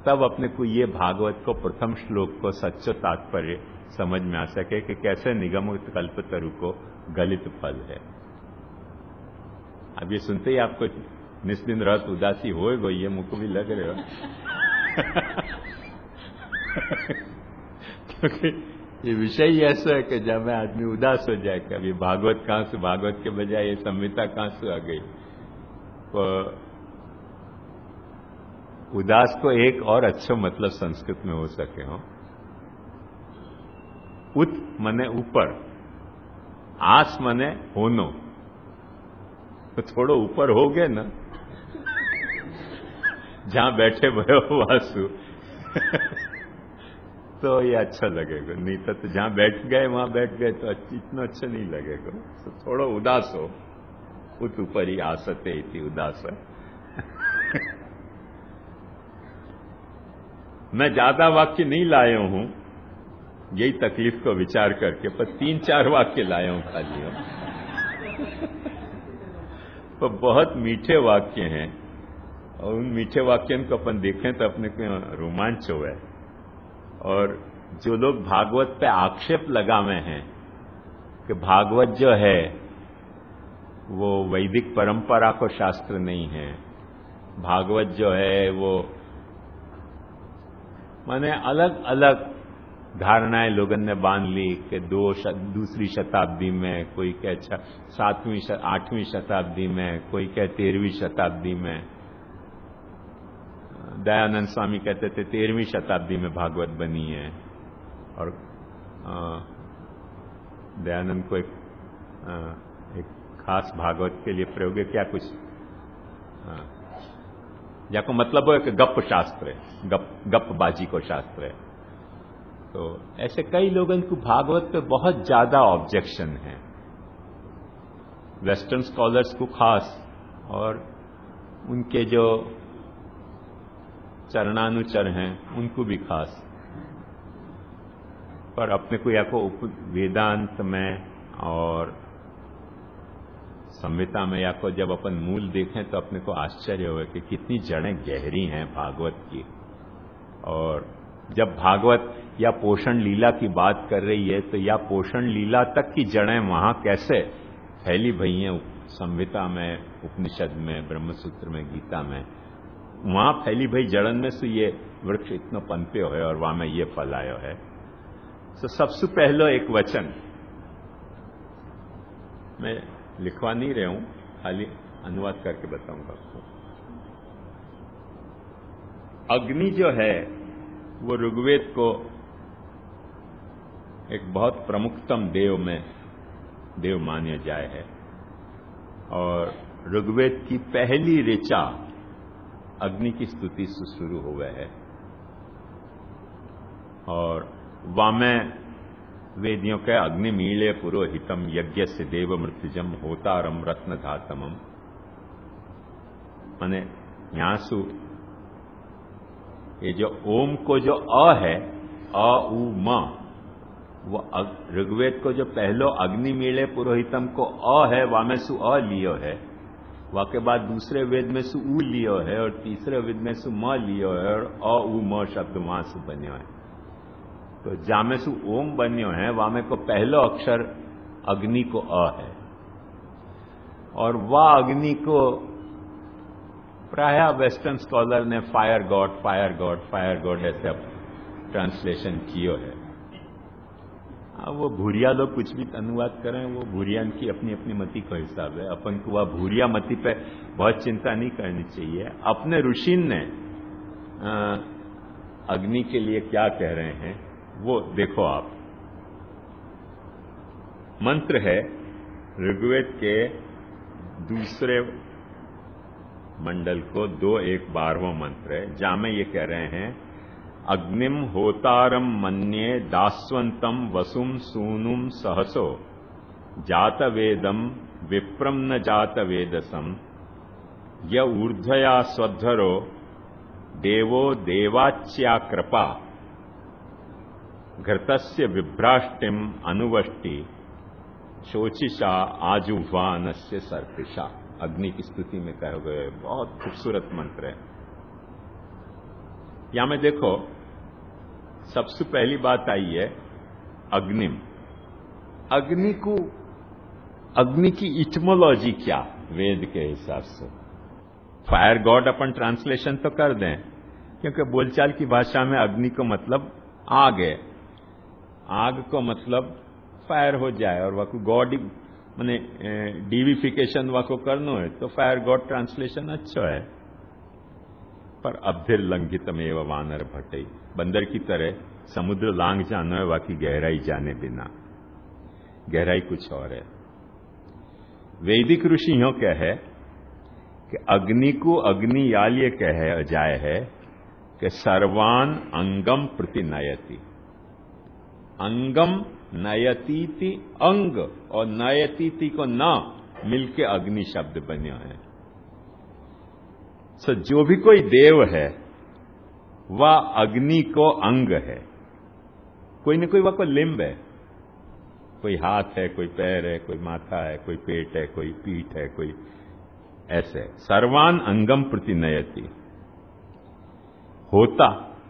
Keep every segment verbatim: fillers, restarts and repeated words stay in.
तब अपने को ये भागवत को प्रथम श्लोक को सच्चो तात्पर्य समझ में आ सके कि कैसे निगम कल्पतरु को गलित फल है। अब ये सुनते ही आपको निस्दिन रात उदासी होएगो, ये मुझको भी लग रहे हो क्योंकि ये विषय ही ऐसा है कि जब मैं आदमी उदास हो जाए, कभी भागवत कहां से, भागवत के बजाय ये संहिता कहां से आ गई। तो उदास को एक और अच्छा मतलब संस्कृत में हो सके हो, उत मने ऊपर, आस मने होनो, तो थोड़ो ऊपर हो गए ना, जहां बैठे भयो वासु तो ये अच्छा लगेगा। नहीं तो, तो जहां बैठ गए वहां बैठ गए तो इतना अच्छा नहीं लगेगा। तो थोड़ा उदास हो, उत ऊपर ही आसते इति उदास है। मैं ज्यादा वाक्य नहीं लाया हूं, यही तकलीफ को विचार करके, पर तीन चार वाक्य लाया हूं खाली हूं। तो बहुत मीठे वाक्य हैं, और उन मीठे वाक्यों को अपन देखें तो अपने को रोमांच हुआ है। और जो लोग भागवत पे आक्षेप लगावे हैं कि भागवत जो है वो वैदिक परंपरा को शास्त्र नहीं है, भागवत जो है वो माने अलग अलग धारणाएं लोगों ने बांध ली कि दो शत, दूसरी शताब्दी में, कोई कहे सातवीं आठवीं शताब्दी में, कोई कहे तेरहवीं शताब्दी में। दयानंद स्वामी कहते थे तेरहवीं शताब्दी में भागवत बनी है, और दयानंद को एक, आ, एक खास भागवत के लिए प्रयोग है क्या कुछ, जाको मतलब है कि गप शास्त्र है, गप गपबाजी को शास्त्र है। तो ऐसे कई लोगों को भागवत पे बहुत ज्यादा ऑब्जेक्शन है, वेस्टर्न स्कॉलर्स को खास, और उनके जो चरणानुचर हैं उनको भी खास। पर अपने को या को वेदांत में और संहिता में या को जब अपन मूल देखें तो अपने को आश्चर्य हुआ कि कितनी जड़ें गहरी हैं भागवत की। और जब भागवत या पोषण लीला की बात कर रही है तो या पोषण लीला तक की जड़ें वहां कैसे फैली भई हैं, संहिता में, उपनिषद में, ब्रह्मसूत्र में, गीता में, वहां फैली भई जड़न में से ये वृक्ष इतना पनपे है और वहां में ये फल आयो है। तो सबसे पहलो एक वचन मैं लिखवा नहीं रहा हूं, खाली अनुवाद करके बताऊंगा आपको। अग्नि जो है वो ऋग्वेद को एक बहुत प्रमुखतम देव में देव मान्य जाए है, और ऋग्वेद की पहली ऋचा अग्नि की स्तुति से शुरू हो गए है। और वामे वेदियों के अग्नि मीले पुरोहितम यज्ञ से देव मृत्युजम होतारम रत्न धातमम, माने न्यासु ये जो ओम को जो अ है, अ उ म, वो ऋग्वेद को जो पहलो अग्नि मीले पुरोहितम को अ है, वामे सु अ लियो है, वा के बाद दूसरे वेद में सु उ लियो है, और तीसरे वेद में सु म लियो है, और अ उ म शब्द वहां से बन्यो है। तो जामे सु ओम बन्यो है, वामे को पहलो अक्षर अग्नि को अ है, और वह अग्नि को प्राय वेस्टर्न स्कॉलर ने fire god fire god fire god ऐसे ट्रांसलेशन किया है। अब वो भूरिया लोग कुछ भी अनुवाद करें, वो भूरिया की अपनी अपनी मति का हिसाब है। अपन को वह भूरिया मति पे बहुत चिंता नहीं करनी चाहिए। अपने ऋषि ने अग्नि के लिए क्या कह रहे हैं वो देखो आप। मंत्र है ऋग्वेद के दूसरे मंडल को दो एक बारहवां मंत्र है, जहां में ये कह रहे हैं अग्निम होतारम मन्ये दास्वंतम वसुम सूनुम सहसो जातवेदम विप्रम न जातवेदसम य ऊर्ध्वया स्वध्वरो देवो देवाच्या कृपा घृतस्य विभ्राष्टिम अनुवष्टि शोचिषा आजुह्वानस्य सर्पिषा। अग्नि की स्तुति में कहे गए बहुत खूबसूरत मंत्र है। यहां में देखो, सबसे पहली बात आई है अग्निम। अग्नि को, अग्नि की इटमोलॉजी क्या वेद के हिसाब से? फायर गॉड अपन ट्रांसलेशन तो कर दें, क्योंकि बोलचाल की भाषा में अग्नि को मतलब आग है। आग को मतलब फायर हो जाए, और वह को गॉड माने डिविफिकेशन वह को करना है तो फायर गॉड ट्रांसलेशन अच्छा है। पर अब्धिर लंघितम एवं वानर भटई, बंदर की तरह समुद्र लांग जाना है, बाकी गहराई जाने बिना। गहराई कुछ और है। वैदिक ऋषि यों कह है कि अग्नि को अग्नि याल ये कह जाए है कि सर्वान अंगम प्रति नयति। अंगम नयतीति अंग और नयतीति को न मिलके अग्नि शब्द बने हैं। सो जो भी कोई देव है वह अग्नि को अंग है। कोई न कोई वह को लिंब है, कोई हाथ है, कोई पैर है, कोई माथा है, कोई पेट है, कोई पीठ है, कोई ऐसे। सर्वान अंगम प्रति नयति होता,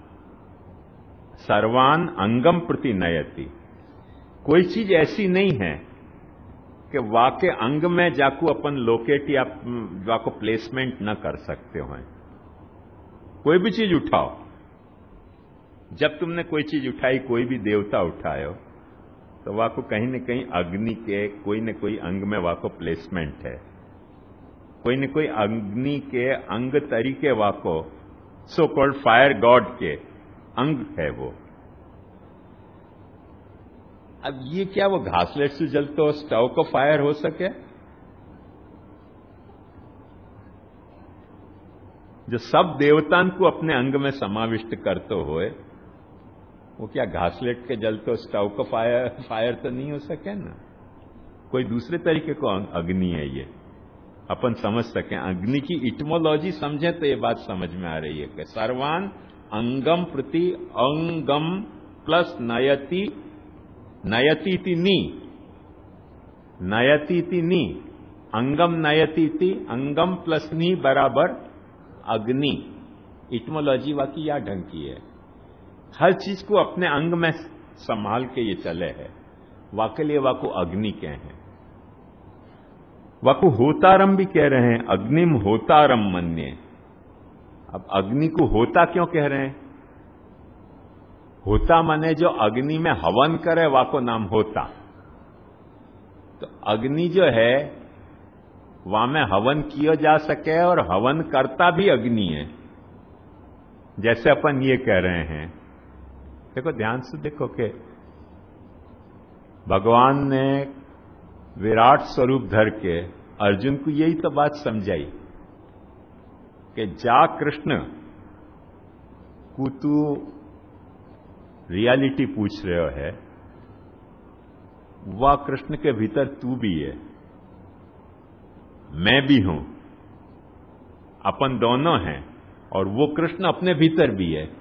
सर्वान अंगम प्रति नयति। कोई चीज ऐसी नहीं है कि वाके अंग में जाकू अपन लोकेट या वाको प्लेसमेंट न कर सकते हो। कोई भी चीज उठाओ, जब तुमने कोई चीज उठाई, कोई भी देवता उठायो, तो वाको कहीं न कहीं अग्नि के कोई न कोई अंग में वाको प्लेसमेंट है। कोई न कोई अग्नि के अंग तरीके वाको सो कॉल्ड फायर गॉड के अंग है वो। अब ये क्या वो घासलेट से जलते हो स्टव को फायर हो सके? जो सब देवतान को अपने अंग में समाविष्ट करते हुए, वो क्या घासलेट के जलते हो स्टव को फायर फायर तो नहीं हो सके ना। कोई दूसरे तरीके को अग्नि है ये, अपन समझ सकें। अग्नि की इटमोलॉजी समझे तो ये बात समझ में आ रही है कि सर्वान अंगम प्रति अंगम प्लस नयति, नयतीति नी, नयतीति नी, अंगम नयतीति, अंगम प्लस नी बराबर अग्नि। इटमोलॉजी वाकी या ढंग की है। हर चीज को अपने अंग में संभाल के ये चले है, वाके लिए वाको अग्नि कह हैं। वाको होतारम भी कह रहे हैं, अग्निम होतारम मन्ये। अब अग्नि को होता क्यों कह रहे हैं? होता माने जो अग्नि में हवन करे वाको नाम होता। तो अग्नि जो है वहां में हवन किया जा सके, और हवन करता भी अग्नि है। जैसे अपन ये कह रहे हैं, देखो ध्यान से देखो कि भगवान ने विराट स्वरूप धर के अर्जुन को यही तो बात समझाई कि जा कृष्ण को तू रियलिटी पूछ रहे हो है, वह कृष्ण के भीतर तू भी है, मैं भी हूं, अपन दोनों हैं, और वो कृष्ण अपने भीतर भी है।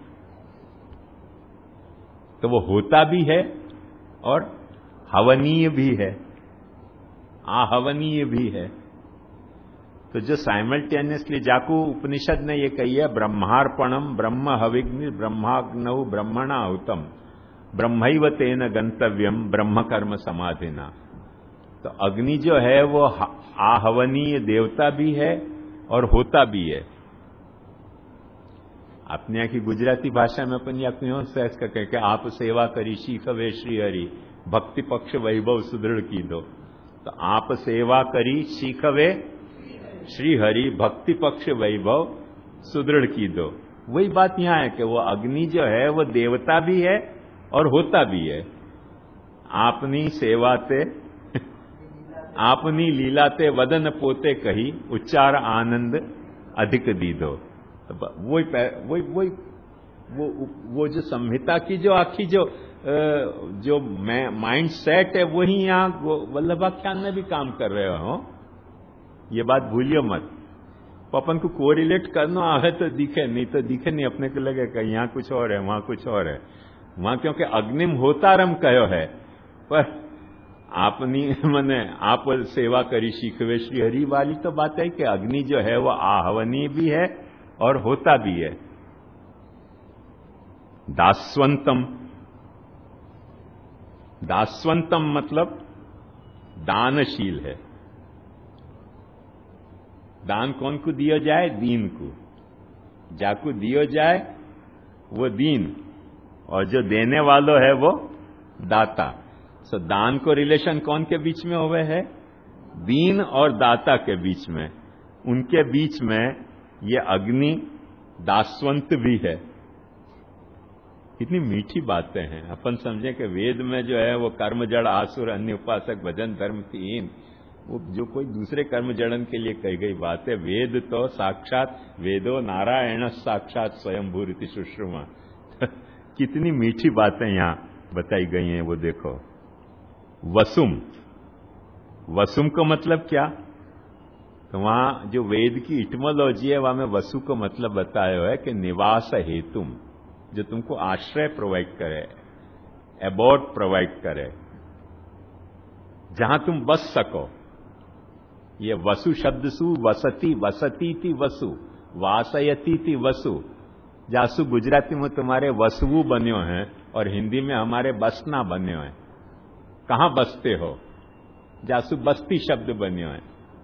तो वो होता भी है और हवनीय भी है, आहवनीय भी है। तो जो साइमल्टेनियसली जाकू उपनिषद ने ये कही है, ब्रह्मार्पणम ब्रह्म हविग्नि ब्रह्माग्नौ ब्रह्मणाहुतम ब्रह्मैव तेन गंतव्यम ब्रह्म कर्म समाधिना। तो अग्नि जो है वो आहवनीय देवता भी है और होता भी है। अपने यहाँ की गुजराती भाषा में अपन या क्यों से कह के आप सेवा करी शीखवे श्रीहरि भक्ति पक्ष वैभव सुदृढ़ की दो। तो आप सेवा करी सीखवे श्रीहरि भक्ति पक्ष वैभव सुदृढ़ की दो। वही बात यहां है कि वो अग्नि जो है वो देवता भी है और होता भी है। आपनी सेवाते आपनी लीलाते वदन पोते कही उच्चार आनंद अधिक दीदो। वही वही वही वो वो जो संहिता की जो आखी जो जो माइंड सेट है वही यहां वल्लभाख्यान में भी काम कर रहे हो। ये बात भूलियो मत। अपन को कोरिलेट करना आवे तो दिखे, नहीं तो दिखे नहीं। अपने को लगे कि यहां कुछ और है वहां कुछ और है। वहां क्योंकि अग्निम होतारम कहो है, पर आपनी मने आप सेवा करी सीखवे श्री हरि वाली तो बात है कि अग्नि जो है वो आहवनीय भी है और होता भी है। दास्वंतम, दास्वंतम मतलब दानशील है। दान कौन को दिया जाए? दीन को। जाको दियो जाए वो दीन, और जो देने वालों है वो दाता। सो दान को रिलेशन कौन के बीच में हुए है? दीन और दाता के बीच में। उनके बीच में ये अग्नि दास्वंत भी है। कितनी मीठी बातें हैं। अपन समझे कि वेद में जो है वो कर्म जड़ आसुर अन्य उपासक भजन धर्म हीन, वो जो कोई दूसरे कर्म जड़न के लिए कही गई बात है। वेद तो साक्षात वेदो नारायण साक्षात स्वयं भूरिति सुश्रुमा। कितनी मीठी बातें यहां बताई गई हैं वो देखो। वसुम, वसुम का मतलब क्या? तो वहां जो वेद की इटमोलॉजी है वहां में वसु को मतलब बताया है कि निवास हेतुम, जो तुमको आश्रय प्रोवाइड करे, एबोर्ड प्रोवाइड करे, जहां तुम बस सको। ये वसु शब्द सु वसती, वसती थी वसु, वासयती थी वसु। जासु गुजराती में तुम्हारे वसुवु बन्यो हैं और हिंदी में हमारे बसना बन्यो हैं। कहां बसते हो? जासु बस्ती शब्द बन्यो है।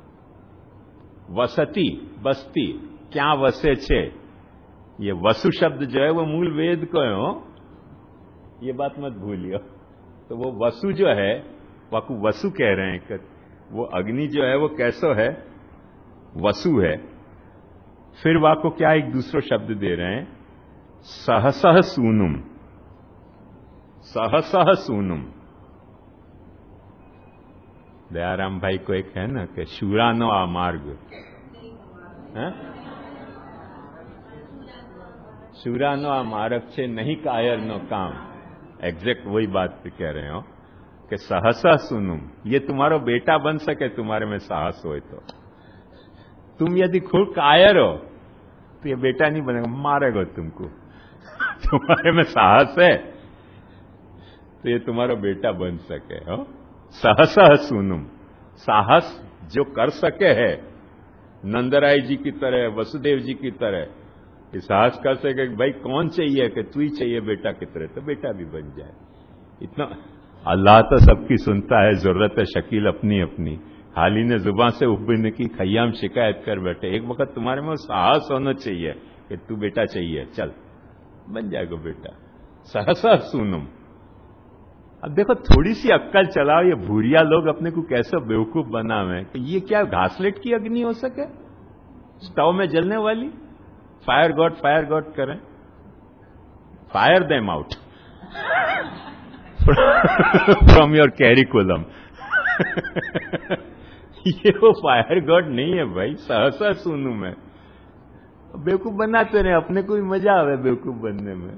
वसती बस्ती, क्या वसे छे? ये वसु शब्द जो है वो मूल वेद को हो, ये बात मत भूलियो। तो वो वसु जो है वाकु वसु कह रहे हैं कि वो अग्नि जो है वो कैसो है? वसु है। फिर वाको क्या एक दूसरा शब्द दे रहे हैं? सहसह सूनुम, सहसह सूनुम। दयाराम भाई को एक है ना कि शूरानो आ मार्ग है, शूरानो आ मार्ग छे नहीं कायर नो काम। एग्जैक्ट वही बात पे कह रहे हो कि सहसा सुनुम, ये तुम्हारा बेटा बन सके तुम्हारे में साहस हो तो। तुम यदि खुद कायर हो तो ये बेटा नहीं बनेगा, मारेगा तुमको। तुम्हारे में साहस है तो ये तुम्हारा बेटा बन सके हो। सहसा सुनुम, साहस जो कर सके है नंदराय जी की तरह, वसुदेव जी की तरह, ये साहस कर सके कि भाई कौन चाहिए कि तू ही चाहिए बेटा की तरह, तो बेटा भी बन जाए। इतना अल्लाह तो सबकी सुनता है, जरूरत है शकील अपनी अपनी। हाल ही ने जुबान से उबने की खयाम शिकायत कर बैठे। एक वक्त तुम्हारे में साहस होना चाहिए कि तू बेटा चाहिए, चल बन जाएगा बेटा। सहसा सुनुम। अब देखो थोड़ी सी अक्कल चलाओ, ये भूरिया लोग अपने को कैसे बेवकूफ बनावे कि ये क्या घासलेट की अग्नि हो सके स्टोव में जलने वाली? फायर गॉड फायर गॉड करें, fire them out from your curriculum. ये वो फायर गॉड नहीं है भाई, सहसा सुनू मैं। बेवकूफ बनाते रहे, अपने को भी मजा आवे बेवकूफ बनने में।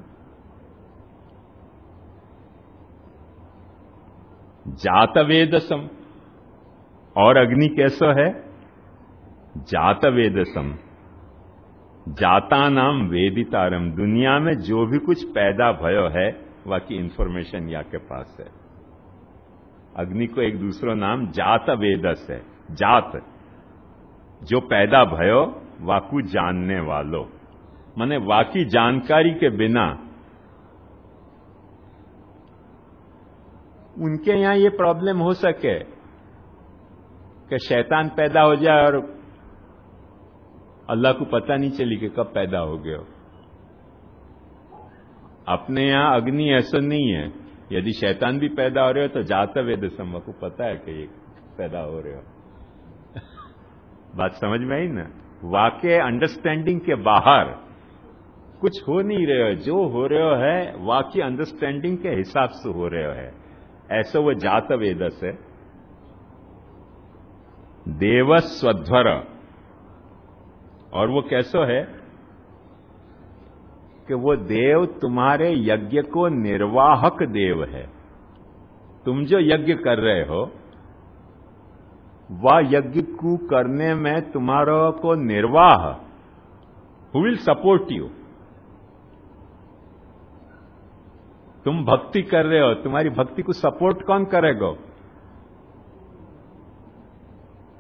जात वेदसम, और अग्नि कैसा है? जात वेदसम, जाता नाम वेदितारम। दुनिया में जो भी कुछ पैदा भयो है बाकी इंफॉर्मेशन या के पास है। अग्नि को एक दूसरा नाम जात वेदस है। जात जो पैदा भयो वाकू जानने वालों, माने वाकी जानकारी के बिना उनके यहां ये प्रॉब्लम हो सके कि शैतान पैदा हो जाए और अल्लाह को पता नहीं चली कि कब पैदा हो गए हो। अपने यहां अग्नि ऐसा नहीं है। यदि शैतान भी पैदा हो रहे हो तो जाता वेद सम्मा को पता है कि ये पैदा हो रहे हो। बात समझ में आई ना? वाकई अंडरस्टैंडिंग के बाहर कुछ हो नहीं रहे हो, जो हो रहे हो है वाकई अंडरस्टैंडिंग के हिसाब से हो रहे हो है। ऐसा वो जात वेदस है। देव स्वध्वर, और वो कैसो है कि वो देव तुम्हारे यज्ञ को निर्वाहक देव है। तुम जो यज्ञ कर रहे हो वह यज्ञ को करने में तुम्हारा को निर्वाह, हु विल सपोर्ट यू। तुम भक्ति कर रहे हो, तुम्हारी भक्ति को सपोर्ट कौन करेगा?